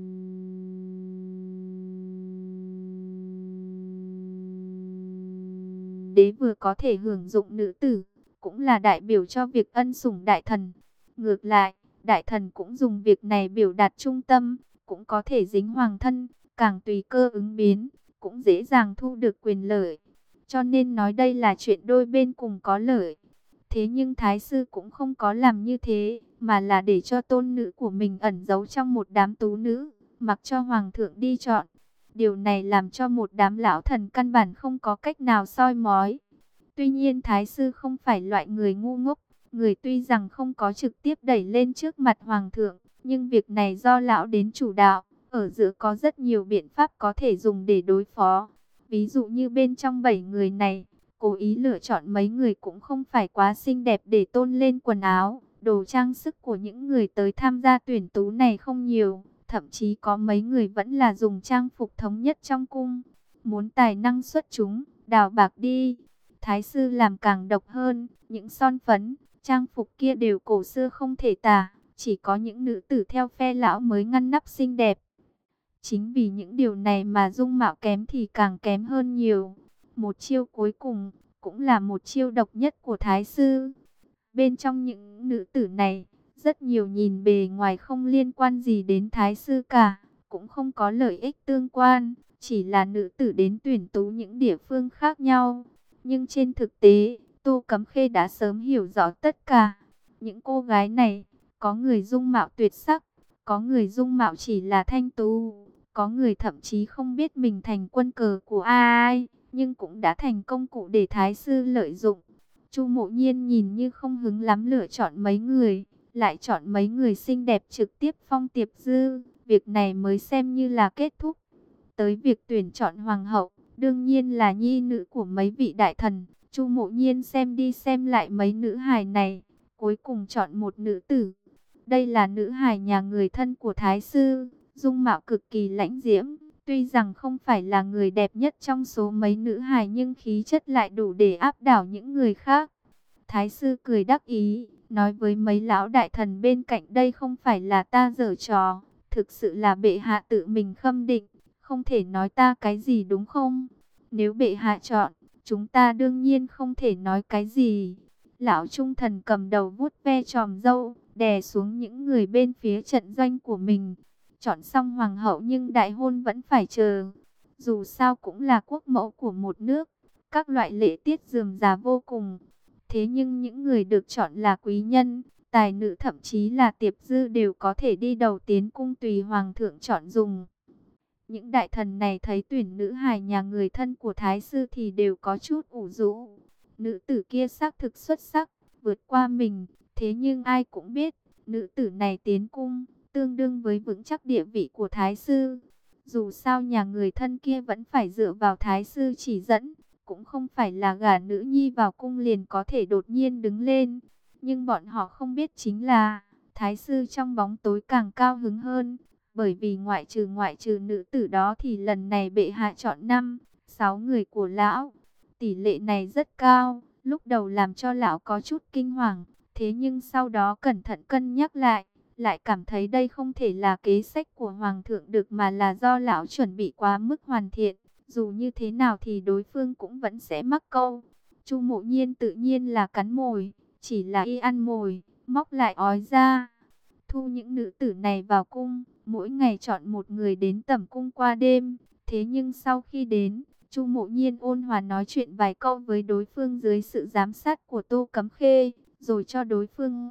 đế vừa có thể hưởng dụng nữ tử, cũng là đại biểu cho việc ân sủng đại thần. Ngược lại, đại thần cũng dùng việc này biểu đạt trung tâm, cũng có thể dính hoàng thân, càng tùy cơ ứng biến, cũng dễ dàng thu được quyền lợi. Cho nên nói đây là chuyện đôi bên cùng có lợi. Thế nhưng Thái sư cũng không có làm như thế, mà là để cho tôn nữ của mình ẩn giấu trong một đám tú nữ, mặc cho hoàng thượng đi chọn. Điều này làm cho một đám lão thần căn bản không có cách nào soi mói. Tuy nhiên Thái sư không phải loại người ngu ngốc, người tuy rằng không có trực tiếp đẩy lên trước mặt hoàng thượng, nhưng việc này do lão đến chủ đạo, ở giữa có rất nhiều biện pháp có thể dùng để đối phó. Ví dụ như bên trong bảy người này, cố ý lựa chọn mấy người cũng không phải quá xinh đẹp để tôn lên quần áo, đồ trang sức của những người tới tham gia tuyển tú này không nhiều, thậm chí có mấy người vẫn là dùng trang phục thống nhất trong cung. Muốn tài năng xuất chúng, đào bạc đi. Thái sư làm càng độc hơn, những son phấn, trang phục kia đều cổ xưa không thể tả, chỉ có những nữ tử theo phe lão mới ngăn nắp xinh đẹp. Chính vì những điều này mà dung mạo kém thì càng kém hơn nhiều. Một chiêu cuối cùng, cũng là một chiêu độc nhất của Thái sư. Bên trong những nữ tử này, rất nhiều nhìn bề ngoài không liên quan gì đến Thái sư cả, cũng không có lợi ích tương quan, chỉ là nữ tử đến tuyển tú những địa phương khác nhau. Nhưng trên thực tế, Tô Cấm Khê đã sớm hiểu rõ tất cả. Những cô gái này, có người dung mạo tuyệt sắc, có người dung mạo chỉ là thanh tú, có người thậm chí không biết mình thành quân cờ của ai, nhưng cũng đã thành công cụ để Thái sư lợi dụng. Chu Mộ Nhiên nhìn như không hứng lắm lựa chọn mấy người, lại chọn mấy người xinh đẹp trực tiếp phong Tiệp Dư. Việc này mới xem như là kết thúc. Tới việc tuyển chọn hoàng hậu, đương nhiên là nhi nữ của mấy vị đại thần. Chu Mộ Nhiên xem đi xem lại mấy nữ hài này, cuối cùng chọn một nữ tử. Đây là nữ hài nhà người thân của Thái sư, dung mạo cực kỳ lãnh diễm. Tuy rằng không phải là người đẹp nhất trong số mấy nữ hài nhưng khí chất lại đủ để áp đảo những người khác. Thái sư cười đắc ý, nói với mấy lão đại thần bên cạnh, đây không phải là ta giở trò, thực sự là bệ hạ tự mình khâm định, không thể nói ta cái gì đúng không? Nếu bệ hạ chọn, chúng ta đương nhiên không thể nói cái gì. Lão trung thần cầm đầu vuốt ve tròm râu, đè xuống những người bên phía trận doanh của mình. Chọn xong hoàng hậu nhưng đại hôn vẫn phải chờ. Dù sao cũng là quốc mẫu của một nước, các loại lễ tiết rườm rà vô cùng. Thế nhưng những người được chọn là quý nhân, tài nữ, thậm chí là Tiệp Dư đều có thể đi đầu tiến cung tùy hoàng thượng chọn dùng. Những đại thần này thấy tuyển nữ hài nhà người thân của Thái sư thì đều có chút ủ rũ. Nữ tử kia xác thực xuất sắc, vượt qua mình. Thế nhưng ai cũng biết, nữ tử này tiến cung, tương đương với vững chắc địa vị của Thái sư. Dù sao nhà người thân kia vẫn phải dựa vào Thái sư chỉ dẫn, cũng không phải là gả nữ nhi vào cung liền có thể đột nhiên đứng lên. Nhưng bọn họ không biết chính là, Thái sư trong bóng tối càng cao hứng hơn. Bởi vì ngoại trừ ngoại trừ nữ tử đó thì lần này bệ hạ chọn năm, sáu người của lão. Tỷ lệ này rất cao, lúc đầu làm cho lão có chút kinh hoàng. Thế nhưng sau đó cẩn thận cân nhắc lại, lại cảm thấy đây không thể là kế sách của hoàng thượng được, mà là do lão chuẩn bị quá mức hoàn thiện. Dù như thế nào thì đối phương cũng vẫn sẽ mắc câu. Chu Mộ Nhiên tự nhiên là cắn mồi, chỉ là y ăn mồi, móc lại ói ra. Thu những nữ tử này vào cung, mỗi ngày chọn một người đến tẩm cung qua đêm. Thế nhưng sau khi đến, Chu Mộ Nhiên ôn hòa nói chuyện vài câu với đối phương dưới sự giám sát của Tô Cấm Khê, rồi cho đối phương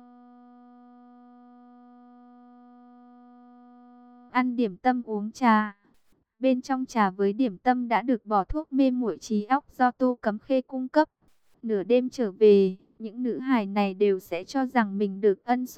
ăn điểm tâm uống trà. Bên trong trà với điểm tâm đã được bỏ thuốc mê muội trí óc do Tô Cấm Khê cung cấp. Nửa đêm trở về, những nữ hài này đều sẽ cho rằng mình được ân sủng,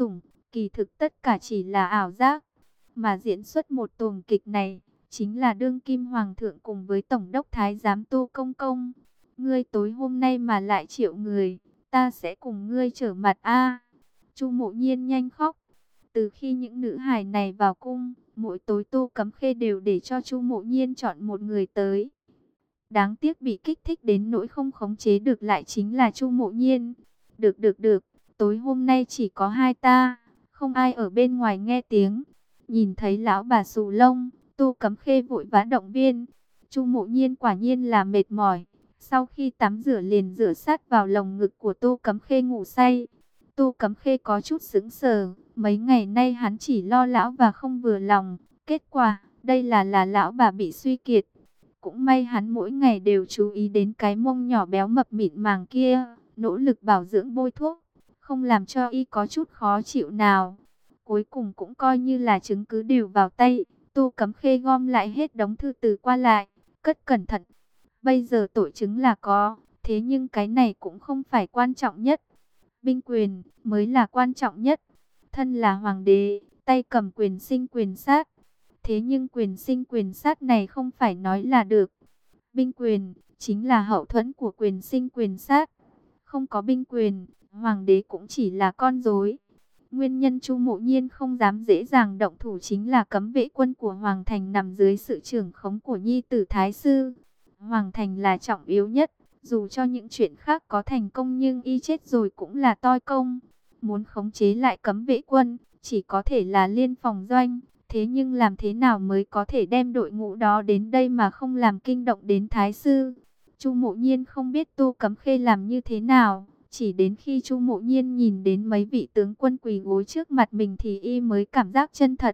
Kỳ thực tất cả chỉ là ảo giác, mà diễn xuất một tuồng kịch này chính là đương kim hoàng thượng cùng với tổng đốc thái giám Tô Công Công. Ngươi tối hôm nay mà lại triệu người, ta sẽ cùng ngươi trở mặt a. Chu Mộ Nhiên nhanh khóc. Từ khi những nữ hài này vào cung, mỗi tối Tô Cấm Khê đều để cho Chu Mộ Nhiên chọn một người tới. Đáng tiếc bị kích thích đến nỗi không khống chế được lại chính là Chu Mộ Nhiên. Được được được, tối hôm nay chỉ có hai ta, không ai ở bên ngoài nghe tiếng. Nhìn thấy lão bà xù lông, Tô Cấm Khê vội vã động viên. Chu Mộ Nhiên quả nhiên là mệt mỏi. Sau khi tắm rửa liền rửa sát vào lồng ngực của Tô Cấm Khê ngủ say. Tô Cấm Khê có chút sững sờ. Mấy ngày nay hắn chỉ lo lão và không vừa lòng. Kết quả, đây là là lão bà bị suy kiệt. Cũng may hắn mỗi ngày đều chú ý đến cái mông nhỏ béo mập mịn màng kia. Nỗ lực bảo dưỡng bôi thuốc, không làm cho y có chút khó chịu nào. Cuối cùng cũng coi như là chứng cứ đều vào tay. Tô Cấm Khê gom lại hết đống thư từ qua lại, cất cẩn thận. Bây giờ tội chứng là có, thế nhưng cái này cũng không phải quan trọng nhất. Binh quyền mới là quan trọng nhất. Thân là hoàng đế, tay cầm quyền sinh quyền sát. Thế nhưng quyền sinh quyền sát này không phải nói là được. Binh quyền chính là hậu thuẫn của quyền sinh quyền sát. Không có binh quyền, hoàng đế cũng chỉ là con rối. Nguyên nhân Chu Mộ Nhiên không dám dễ dàng động thủ chính là cấm vệ quân của Hoàng Thành nằm dưới sự trưởng khống của nhi tử Thái Sư. Hoàng Thành là trọng yếu nhất, dù cho những chuyện khác có thành công nhưng y chết rồi cũng là toi công. Muốn khống chế lại cấm vệ quân, chỉ có thể là liên phòng doanh. Thế nhưng làm thế nào mới có thể đem đội ngũ đó đến đây mà không làm kinh động đến Thái Sư? Chu Mộ Nhiên không biết Tô Cấm Khê làm như thế nào. Chỉ đến khi Chu Mộ Nhiên nhìn đến mấy vị tướng quân quỳ gối trước mặt mình thì y mới cảm giác chân thật.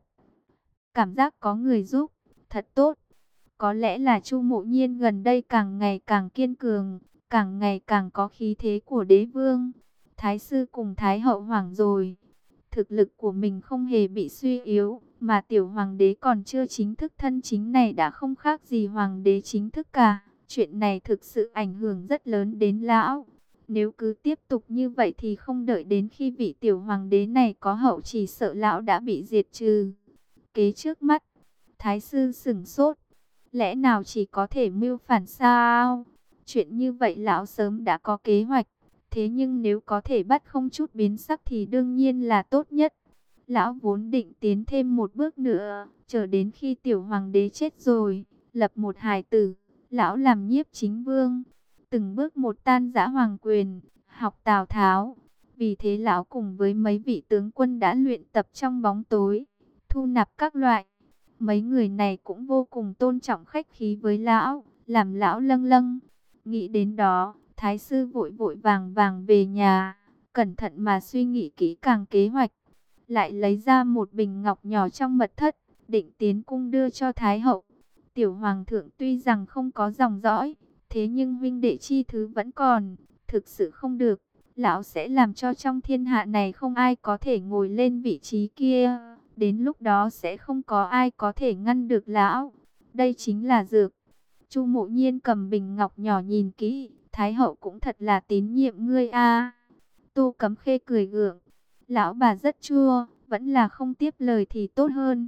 Cảm giác có người giúp, thật tốt. Có lẽ là Chu Mộ Nhiên gần đây càng ngày càng kiên cường, càng ngày càng có khí thế của đế vương. Thái sư cùng Thái hậu hoảng rồi. Thực lực của mình không hề bị suy yếu, mà tiểu hoàng đế còn chưa chính thức thân chính này đã không khác gì hoàng đế chính thức cả. Chuyện này thực sự ảnh hưởng rất lớn đến lão. Nếu cứ tiếp tục như vậy thì không đợi đến khi vị tiểu hoàng đế này có hậu chỉ sợ lão đã bị diệt trừ. Kế trước mắt, Thái sư sửng sốt. Lẽ nào chỉ có thể mưu phản sao? Chuyện như vậy lão sớm đã có kế hoạch. Thế nhưng nếu có thể bắt không chút biến sắc thì đương nhiên là tốt nhất. Lão vốn định tiến thêm một bước nữa, chờ đến khi tiểu hoàng đế chết rồi, lập một hài tử, lão làm nhiếp chính vương. Từng bước một tan rã hoàng quyền, học Tào Tháo. Vì thế lão cùng với mấy vị tướng quân đã luyện tập trong bóng tối, thu nạp các loại. Mấy người này cũng vô cùng tôn trọng khách khí với lão, làm lão lâng lâng. Nghĩ đến đó, Thái sư vội vội vàng vàng về nhà, cẩn thận mà suy nghĩ kỹ càng kế hoạch. Lại lấy ra một bình ngọc nhỏ trong mật thất, định tiến cung đưa cho Thái hậu. Tiểu hoàng thượng tuy rằng không có dòng dõi, thế nhưng huynh đệ chi thứ vẫn còn, thực sự không được. Lão sẽ làm cho trong thiên hạ này không ai có thể ngồi lên vị trí kia. Đến lúc đó sẽ không có ai có thể ngăn được lão. Đây chính là dược. Chu Mộ Nhiên cầm bình ngọc nhỏ nhìn kỹ. Thái hậu cũng thật là tín nhiệm ngươi a. Tô Cấm Khê cười gượng. Lão bà rất chua, vẫn là không tiếp lời thì tốt hơn.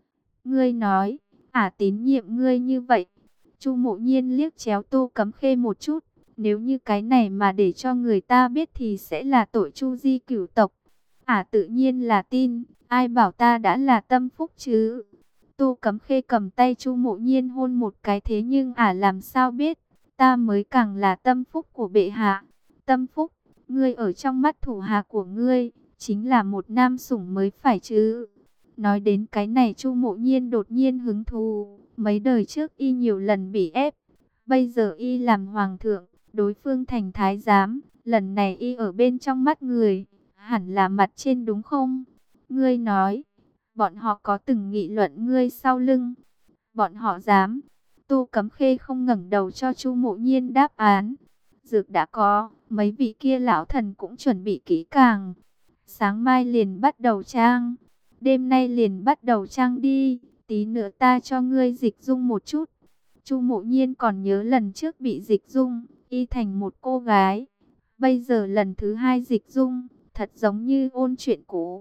Ngươi nói, ả tín nhiệm ngươi như vậy. Chu Mộ Nhiên liếc chéo Tô Cấm Khê một chút. Nếu như cái này mà để cho người ta biết thì sẽ là tội Chu di cửu tộc. Ả tự nhiên là tin, ai bảo ta đã là tâm phúc chứ. Tô Cấm Khê cầm tay Chu Mộ Nhiên hôn một cái, thế nhưng ả làm sao biết, ta mới càng là tâm phúc của bệ hạ. Tâm phúc, ngươi ở trong mắt thủ hạ của ngươi, chính là một nam sủng mới phải chứ. Nói đến cái này Chu Mộ Nhiên đột nhiên hứng thú. Mấy đời trước y nhiều lần bị ép, bây giờ y làm hoàng thượng, đối phương thành thái giám. Lần này y ở bên trong mắt người, hẳn là mặt trên đúng không? Ngươi nói, bọn họ có từng nghị luận ngươi sau lưng? Bọn họ dám? Tô Cấm Khê không ngẩng đầu cho Chu Mộ Nhiên đáp án. Dược đã có, mấy vị kia lão thần cũng chuẩn bị kỹ càng. Sáng mai liền bắt đầu trang, đêm nay liền bắt đầu trang đi. Tí nữa ta cho ngươi dịch dung một chút. Chu Mộ Nhiên còn nhớ lần trước bị dịch dung, y thành một cô gái. Bây giờ lần thứ hai dịch dung, thật giống như ôn chuyện cũ.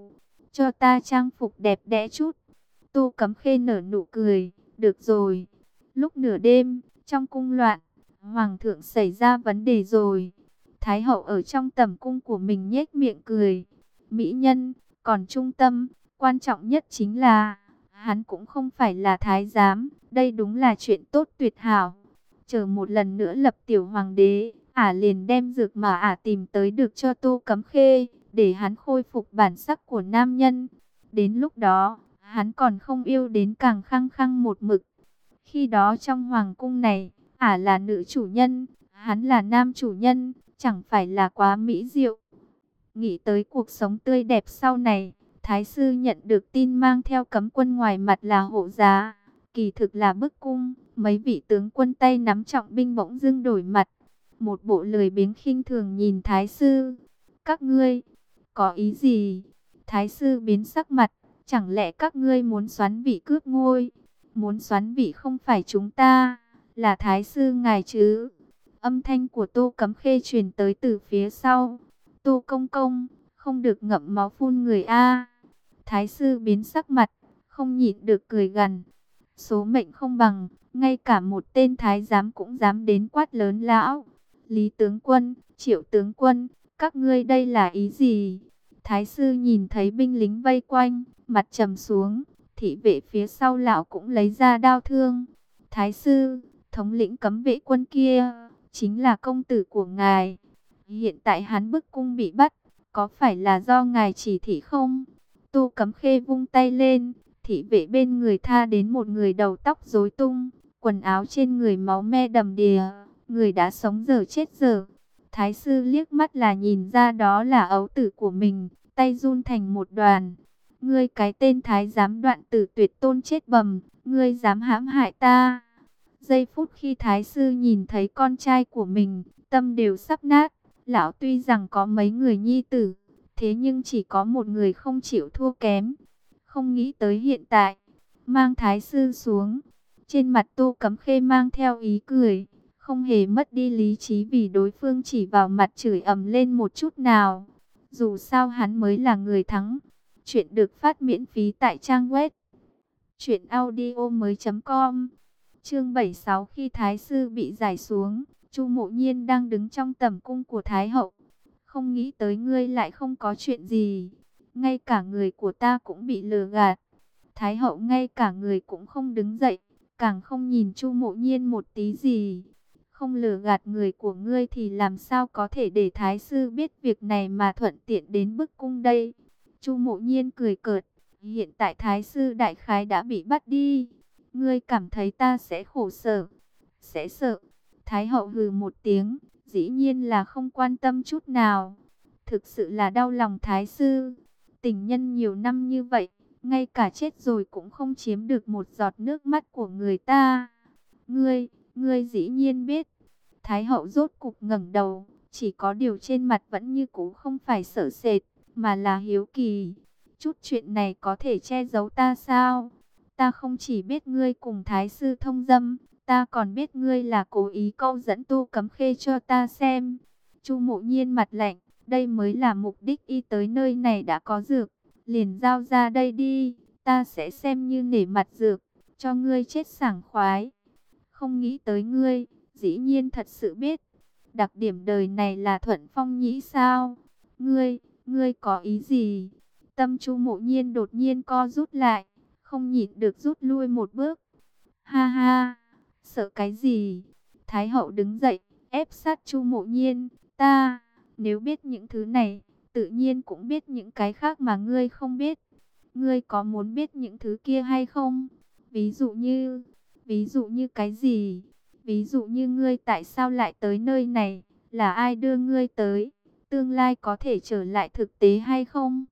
cho ta trang phục đẹp đẽ chút. Tô Cấm Khê nở nụ cười, được rồi. Lúc nửa đêm, trong cung loạn, Hoàng thượng xảy ra vấn đề rồi. Thái hậu ở trong tầm cung của mình nhếch miệng cười. Mỹ nhân, còn trung tâm, quan trọng nhất chính là, hắn cũng không phải là thái giám. Đây đúng là chuyện tốt tuyệt hảo. Chờ một lần nữa lập tiểu hoàng đế, ả liền đem dược mà ả tìm tới được cho Tô Cấm Khê, để hắn khôi phục bản sắc của nam nhân. Đến lúc đó, hắn còn không yêu đến càng khăng khăng một mực. Khi đó trong hoàng cung này, ả là nữ chủ nhân, hắn là nam chủ nhân, chẳng phải là quá mỹ diệu. Nghĩ tới cuộc sống tươi đẹp sau này, Thái sư nhận được tin mang theo cấm quân ngoài mặt là hộ giá, kỳ thực là bức cung. Mấy vị tướng quân tay nắm trọng binh bỗng dưng đổi mặt, một bộ lười biếng khinh thường nhìn Thái sư. Các ngươi, có ý gì? Thái sư biến sắc mặt, chẳng lẽ các ngươi muốn xoán vị cướp ngôi? Muốn xoán vị không phải chúng ta, là Thái sư ngài chứ? Âm thanh của Tô Cấm Khê truyền tới từ phía sau. Tô công công, không được ngậm máu phun người a. Thái sư biến sắc mặt, không nhịn được cười gằn. Số mệnh không bằng, ngay cả một tên thái giám cũng dám đến quát lớn lão. Lý tướng quân, Triệu tướng quân, các ngươi đây là ý gì? Thái sư nhìn thấy binh lính vây quanh, mặt trầm xuống. Thị vệ phía sau lão cũng lấy ra đao thương. Thái sư, thống lĩnh cấm vệ quân kia, chính là công tử của ngài. Hiện tại hắn bức cung bị bắt, có phải là do ngài chỉ thị không? Tô Cấm Khê vung tay lên, thị vệ bên người tha đến một người đầu tóc rối tung, quần áo trên người máu me đầm đìa, người đã sống giờ chết giờ. Thái sư liếc mắt là nhìn ra đó là ấu tử của mình, tay run thành một đoàn. Ngươi cái tên thái giám đoạn tử tuyệt tôn chết bầm, ngươi dám hãm hại ta. Giây phút khi thái sư nhìn thấy con trai của mình, tâm đều sắp nát. Lão tuy rằng có mấy người nhi tử, thế nhưng chỉ có một người không chịu thua kém. Không nghĩ tới hiện tại, mang thái sư xuống. Trên mặt Tô Cấm Khê mang theo ý cười, không hề mất đi lý trí vì đối phương chỉ vào mặt chửi ầm lên một chút nào. Dù sao hắn mới là người thắng. Chuyện được phát miễn phí tại trang web truyện audio mới chấm com. Chương bảy mươi sáu khi thái sư bị giải xuống, Chu Mộ Nhiên đang đứng trong tầm cung của thái hậu. Không nghĩ tới ngươi lại không có chuyện gì, ngay cả người của ta cũng bị lừa gạt. Thái hậu ngay cả người cũng không đứng dậy, càng không nhìn Chu Mộ Nhiên một tí gì. Không lừa gạt người của ngươi thì làm sao có thể để thái sư biết việc này mà thuận tiện đến bức cung đây? Chu Mộ Nhiên cười cợt, hiện tại thái sư đại khái đã bị bắt đi. Ngươi cảm thấy ta sẽ khổ sở? Sẽ sợ? Thái hậu hừ một tiếng, dĩ nhiên là không quan tâm chút nào. Thực sự là đau lòng thái sư. Tình nhân nhiều năm như vậy, ngay cả chết rồi cũng không chiếm được một giọt nước mắt của người ta. Ngươi, ngươi dĩ nhiên biết. Thái hậu rốt cục ngẩng đầu, chỉ có điều trên mặt vẫn như cũ không phải sợ sệt, mà là hiếu kỳ. Chút chuyện này có thể che giấu ta sao? Ta không chỉ biết ngươi cùng thái sư thông dâm, ta còn biết ngươi là cố ý câu dẫn Tô Cấm Khê cho ta xem. Chu Mộ Nhiên mặt lạnh, đây mới là mục đích y tới nơi này đã có dược, liền giao ra đây đi, ta sẽ xem như nể mặt dược, cho ngươi chết sảng khoái. Không nghĩ tới ngươi, dĩ nhiên thật sự biết. Đặc điểm đời này là thuận phong nhĩ sao? Ngươi, ngươi có ý gì? Tâm Chu Mộ Nhiên đột nhiên co rút lại, không nhịn được rút lui một bước. Ha ha, sợ cái gì? Thái hậu đứng dậy, ép sát Chu Mộ Nhiên. Ta, nếu biết những thứ này, tự nhiên cũng biết những cái khác mà ngươi không biết. Ngươi có muốn biết những thứ kia hay không? Ví dụ như, ví dụ như cái gì? Ví dụ như ngươi tại sao lại tới nơi này? Là ai đưa ngươi tới? Tương lai có thể trở lại thực tế hay không?